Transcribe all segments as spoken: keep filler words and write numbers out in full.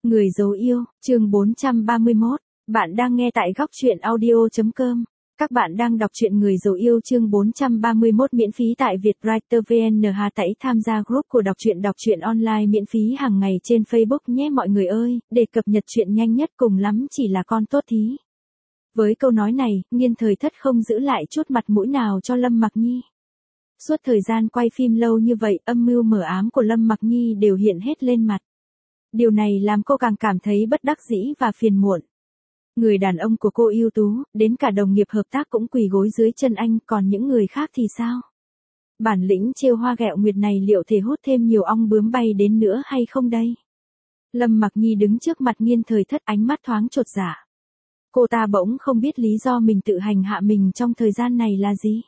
Người dấu yêu, chương bốn trăm ba mươi mốt. Bạn đang nghe tại góc truyện audio chấm com. Các bạn đang đọc truyện Người dấu yêu chương bốn trăm ba mươi mốt miễn phí tại Vietwriter vê en. Hà Tẩy tham gia group của đọc truyện đọc truyện online miễn phí hàng ngày trên Facebook nhé mọi người ơi, để cập nhật truyện nhanh nhất cùng lắm chỉ là con tốt thí. Với câu nói này, Nghiên Thời Thất không giữ lại chút mặt mũi nào cho Lâm Mặc Nhi. Suốt thời gian quay phim lâu như vậy, âm mưu mờ ám của Lâm Mặc Nhi đều hiện hết lên mặt. Điều này làm cô càng cảm thấy bất đắc dĩ và phiền muộn. Người đàn ông của cô ưu tú, đến cả đồng nghiệp hợp tác cũng quỳ gối dưới chân anh, còn những người khác thì sao? Bản lĩnh trêu hoa ghẹo nguyệt này liệu thể hút thêm nhiều ong bướm bay đến nữa hay không đây? Lâm Mặc Nhi đứng trước mặt Nghiên Thời Thất, ánh mắt thoáng chột dạ. Cô ta bỗng không biết lý do mình tự hành hạ mình trong thời gian này là gì.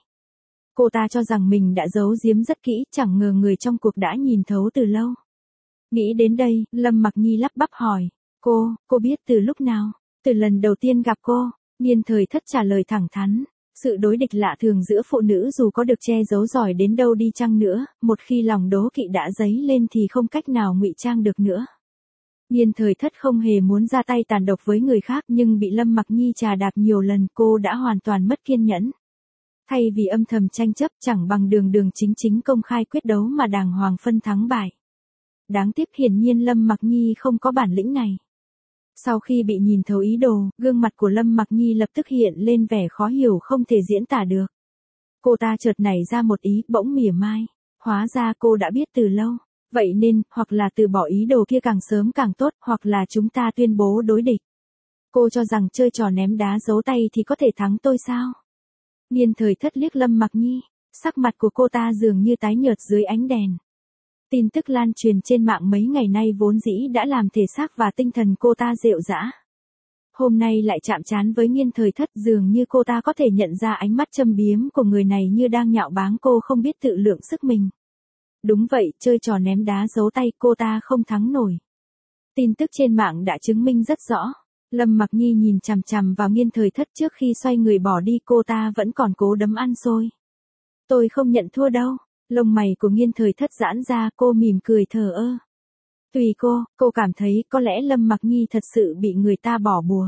Cô ta cho rằng mình đã giấu giếm rất kỹ, chẳng ngờ người trong cuộc đã nhìn thấu từ lâu. Nghĩ đến đây, Lâm Mặc Nhi lắp bắp hỏi, cô, cô biết từ lúc nào? Từ lần đầu tiên gặp cô. Nghiên Thời Thất trả lời thẳng thắn. Sự đối địch lạ thường giữa phụ nữ dù có được che giấu giỏi đến đâu đi chăng nữa, một khi lòng đố kỵ đã dấy lên thì không cách nào ngụy trang được nữa. Nghiên Thời Thất không hề muốn ra tay tàn độc với người khác nhưng bị Lâm Mặc Nhi trà đạp nhiều lần, cô đã hoàn toàn mất kiên nhẫn. Thay vì âm thầm tranh chấp, chẳng bằng đường đường chính chính công khai quyết đấu mà đàng hoàng phân thắng bại. Đáng tiếc hiển nhiên Lâm Mặc Nhi không có bản lĩnh này. Sau khi bị nhìn thấu ý đồ, gương mặt của Lâm Mặc Nhi lập tức hiện lên vẻ khó hiểu không thể diễn tả được. Cô ta chợt nảy ra một ý, bỗng mỉa mai. Hóa ra cô đã biết từ lâu. Vậy nên, hoặc là từ bỏ ý đồ kia càng sớm càng tốt, hoặc là chúng ta tuyên bố đối địch. Cô cho rằng chơi trò ném đá giấu tay thì có thể thắng tôi sao? Nghiên Thời Thất liếc Lâm Mặc Nhi. Sắc mặt của cô ta dường như tái nhợt dưới ánh đèn. Tin tức lan truyền trên mạng mấy ngày nay vốn dĩ đã làm thể xác và tinh thần cô ta rệu rã. Hôm nay lại chạm trán với Nghiên Thời Thất, dường như cô ta có thể nhận ra ánh mắt châm biếm của người này như đang nhạo báng cô không biết tự lượng sức mình. Đúng vậy, chơi trò ném đá giấu tay cô ta không thắng nổi. Tin tức trên mạng đã chứng minh rất rõ. Lâm Mặc Nhi nhìn chằm chằm vào Nghiên Thời Thất trước khi xoay người bỏ đi, cô ta vẫn còn cố đấm ăn xôi. Tôi không nhận thua đâu. Lông mày của Nghiên Thời Thất giãn ra, cô mỉm cười thờ ơ. Tùy cô, cô cảm thấy có lẽ Lâm Mặc Nhi thật sự bị người ta bỏ bùa.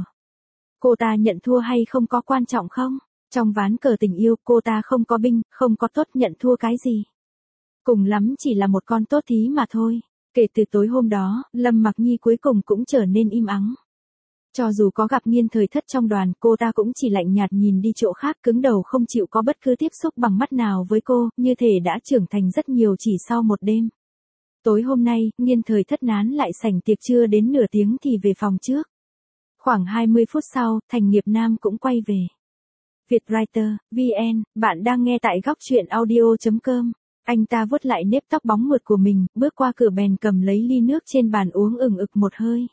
Cô ta nhận thua hay không có quan trọng không? Trong ván cờ tình yêu, cô ta không có binh, không có tốt, nhận thua cái gì? Cùng lắm chỉ là một con tốt thí mà thôi. Kể từ tối hôm đó, Lâm Mặc Nhi cuối cùng cũng trở nên im ắng. Cho dù có gặp Nghiên Thời Thất trong đoàn, cô ta cũng chỉ lạnh nhạt nhìn đi chỗ khác, cứng đầu không chịu có bất cứ tiếp xúc bằng mắt nào với cô, như thể đã trưởng thành rất nhiều chỉ sau một đêm. Tối hôm nay, Nghiên Thời Thất nán lại sảnh tiệc trưa đến nửa tiếng thì về phòng trước. Khoảng hai mươi phút sau, Thành Nghiệp Nam cũng quay về. Vietwriter vê en, bạn đang nghe tại góc truyện audio chấm com. Anh ta vuốt lại nếp tóc bóng mượt của mình, bước qua cửa bèn cầm lấy ly nước trên bàn uống ừng ực một hơi.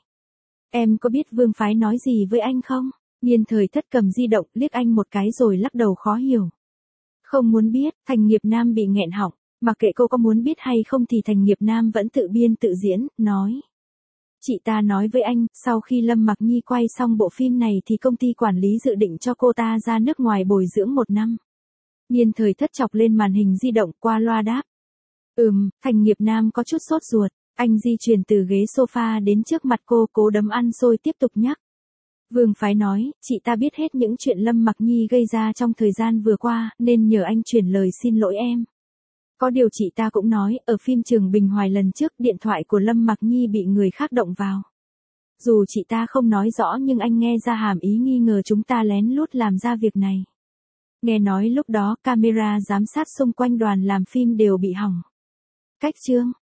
Em có biết Vương Phái nói gì với anh không? Nghiên Thời Thất cầm di động, liếc anh một cái rồi lắc đầu khó hiểu. Không muốn biết. Thành Nghiệp Nam bị nghẹn họng. Mặc kệ cô có muốn biết hay không thì Thành Nghiệp Nam vẫn tự biên tự diễn, nói. Chị ta nói với anh, sau khi Lâm Mặc Nhi quay xong bộ phim này thì công ty quản lý dự định cho cô ta ra nước ngoài bồi dưỡng một năm. Nghiên Thời Thất chọc lên màn hình di động, qua loa đáp. Ừm, Thành Nghiệp Nam có chút sốt ruột. Anh di chuyển từ ghế sofa đến trước mặt cô, cố đấm ăn xôi tiếp tục nhắc. Vương Phái nói, chị ta biết hết những chuyện Lâm Mặc Nhi gây ra trong thời gian vừa qua, nên nhờ anh chuyển lời xin lỗi em. Có điều chị ta cũng nói, ở phim Trường Bình Hoài lần trước, điện thoại của Lâm Mặc Nhi bị người khác động vào. Dù chị ta không nói rõ nhưng anh nghe ra hàm ý nghi ngờ chúng ta lén lút làm ra việc này. Nghe nói lúc đó, camera giám sát xung quanh đoàn làm phim đều bị hỏng. Cách chương.